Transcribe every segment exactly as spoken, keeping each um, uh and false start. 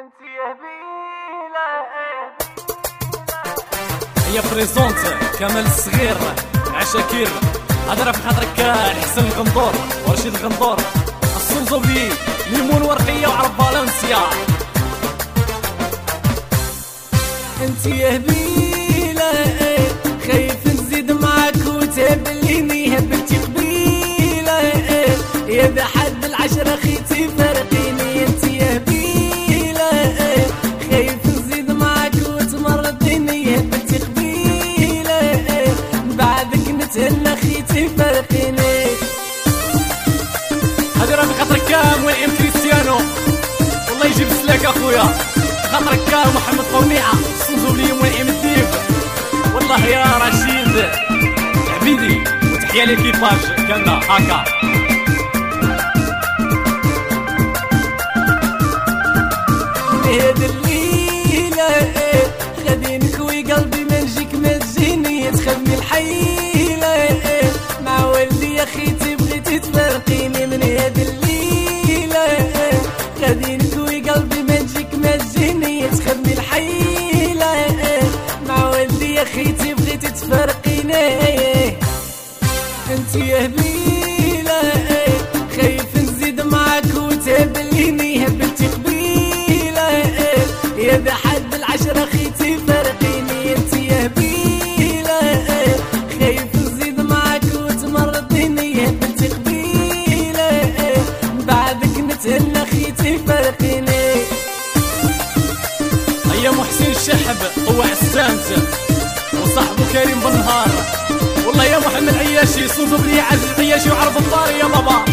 انت يا هبيله هي بريزونت كمال الصغير عشاكير هضرب في خاطرك الحسن الغندور ورشيد الغندور السنزوبلي ليمون ورقيه وعرب فالنسيا. انت يا هبيله خايف نزيد معاك وتبليني هبلتي قبيله يا ذا حد العشره خيتي فارقيني. انت يا هبيله خايف نزيد معاك وتمرضيني هبلتي قبيله بعدك نتهنى خيتي فارقيني. هادي راه بخاطرك كام وين ام كريستيانو والله يجيب السلاك اخويا خاطرك كام محمد قونيعه السنزوبلي وين ام الديب والله يا رشيد عبيدي وتحيه ليكيباج كامله هكا. هاد الليلة غادي نكوي قلبي ما نجيك ما تجيني تخدمي الحيلة مع والدي يا خيتي بغيتي تفارقيني. من هاد الليلة غادي نكوي قلبي ما نجيك ما تجيني تخدمي الحيلة مع والدي يا خيتي بغيتي تفارقيني. انت يا هبيلة خايف نزيد معاك وتبليني هبلتي قبيلة يا ذا حد العشرة خيتي فارقيني. انت يا هبيلة خايف نزيد معاك وتمرضيني هبلتي قبيلة بعدك نتهنى خيتي فارقيني. هيا محسن الشحب هو عسانت وصاحبه كريم بالنهار والله يا محمد عياشي سنزوبلي عزيز عياشي وعرب الطاري يا بابا.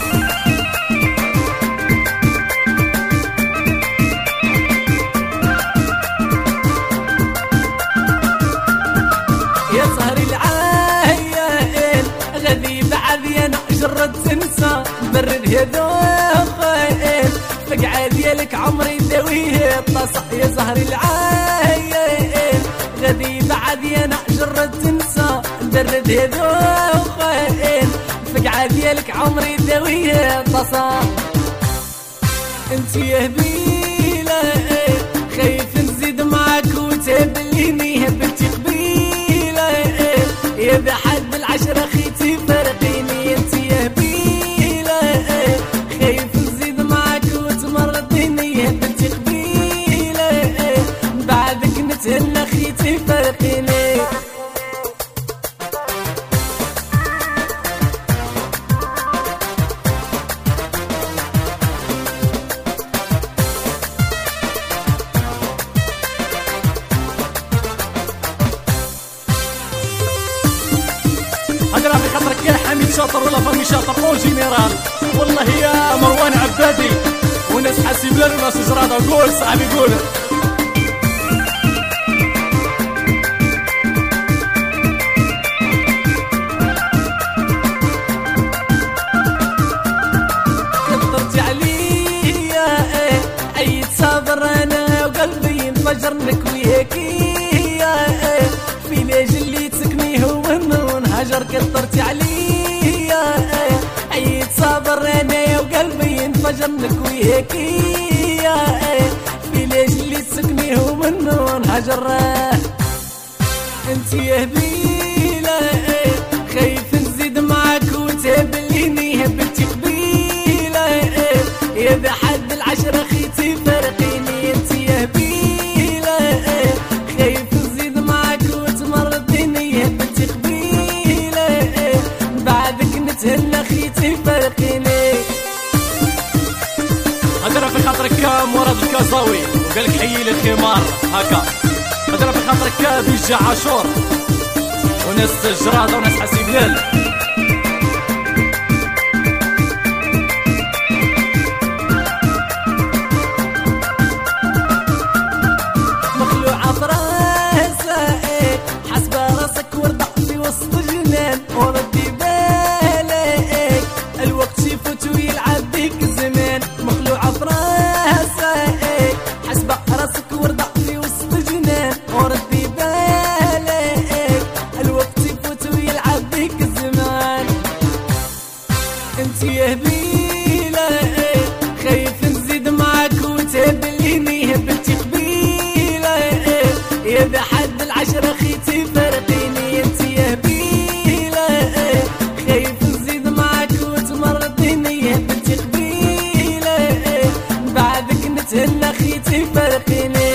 يا سهري العاين غادي بعد يا جرد تنسى برد هذوخين فقعه ديالك عمري داويه الطاسه. يا زهري العاين غادي بعد يا جرد تنسى برد هذوخين فقعه ديالك عمري داويه الطاسه. انت يا هبيله خايف نزيد معاك وتبليني هبلتي قبيله يا ذا حد العشره خيتي فارقيني. انت يا هبيله خايف نزيد معاك وتمرضيني هبلتي قبيله بعدك نتهنى خيتي فارقيني. هذا راه بخاطرك يا حميد شاطر ولا فامي شاطر او جينيرال والله يا مروان عبادي وناس حاسب لنا وناس جراده قول صاحبي قول. كثرتي عليا عيد صابر انا وقلبي انفجر نكويكي في ليج اللي تسكني هو هجر. كثرتي عليا عيد صابر انا وقلبي انفجر نكويكي في ليج اللي تسكني هو منون هجر. انت يا هبيله خايف نزيد معاك وتبليني هبلتي قبيله يا ذا حد العشره خيتي فارقيني. انت يا هبيله خايف نزيد معاك وتمرضيني هبلتي قبيله بعدك نتهنى خيتي فارقيني. هضره في خاطرك مراد الكازاوي وقالك حيي لي الخمار هكا. هضره في خاطرك بيجا عاشور وناس جراده وناس حسيب ليل. مخلوعه فراسه حسبه راسك ورضع في وسط جنان وردي بالك الوقت يفوت ويلعب بيك الزمان. مخلوعه فراسه حسبه راسك ورضع في وسط جنان وردي بالك الوقت يفوت ويلعب بيك الزمان. نتهنى خيتي فرقيني.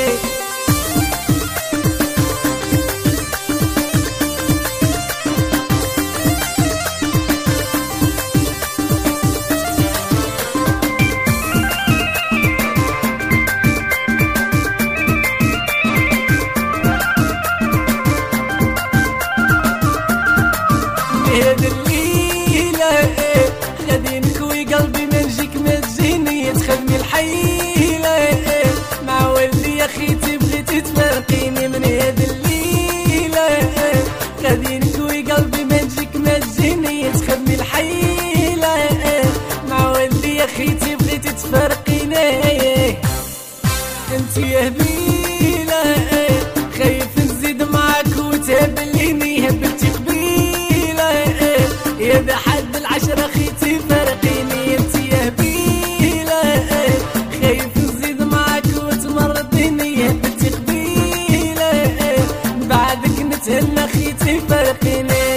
هذا الليلة غادي نكوي قلبي ما نجيك ما تجيني تخدمي الحيلة مع والدي يا خيتي بغيتي تفارقيني. من هذا الليلة غادي نكوي قلبي ما نجيك ما تجيني تخدمي الحيلة مع والدي يا خيتي بغيتي تفارقيني. انت يا هبيلة خايف نزيد معاك وتهبليني هبلتي يا بحد العشرة خيتي فرقيني. انت يا هبيلة خايف نزيد معاك وتمرضيني هبلتي قبيلة بعدك نتهنى خيتي فرقيني.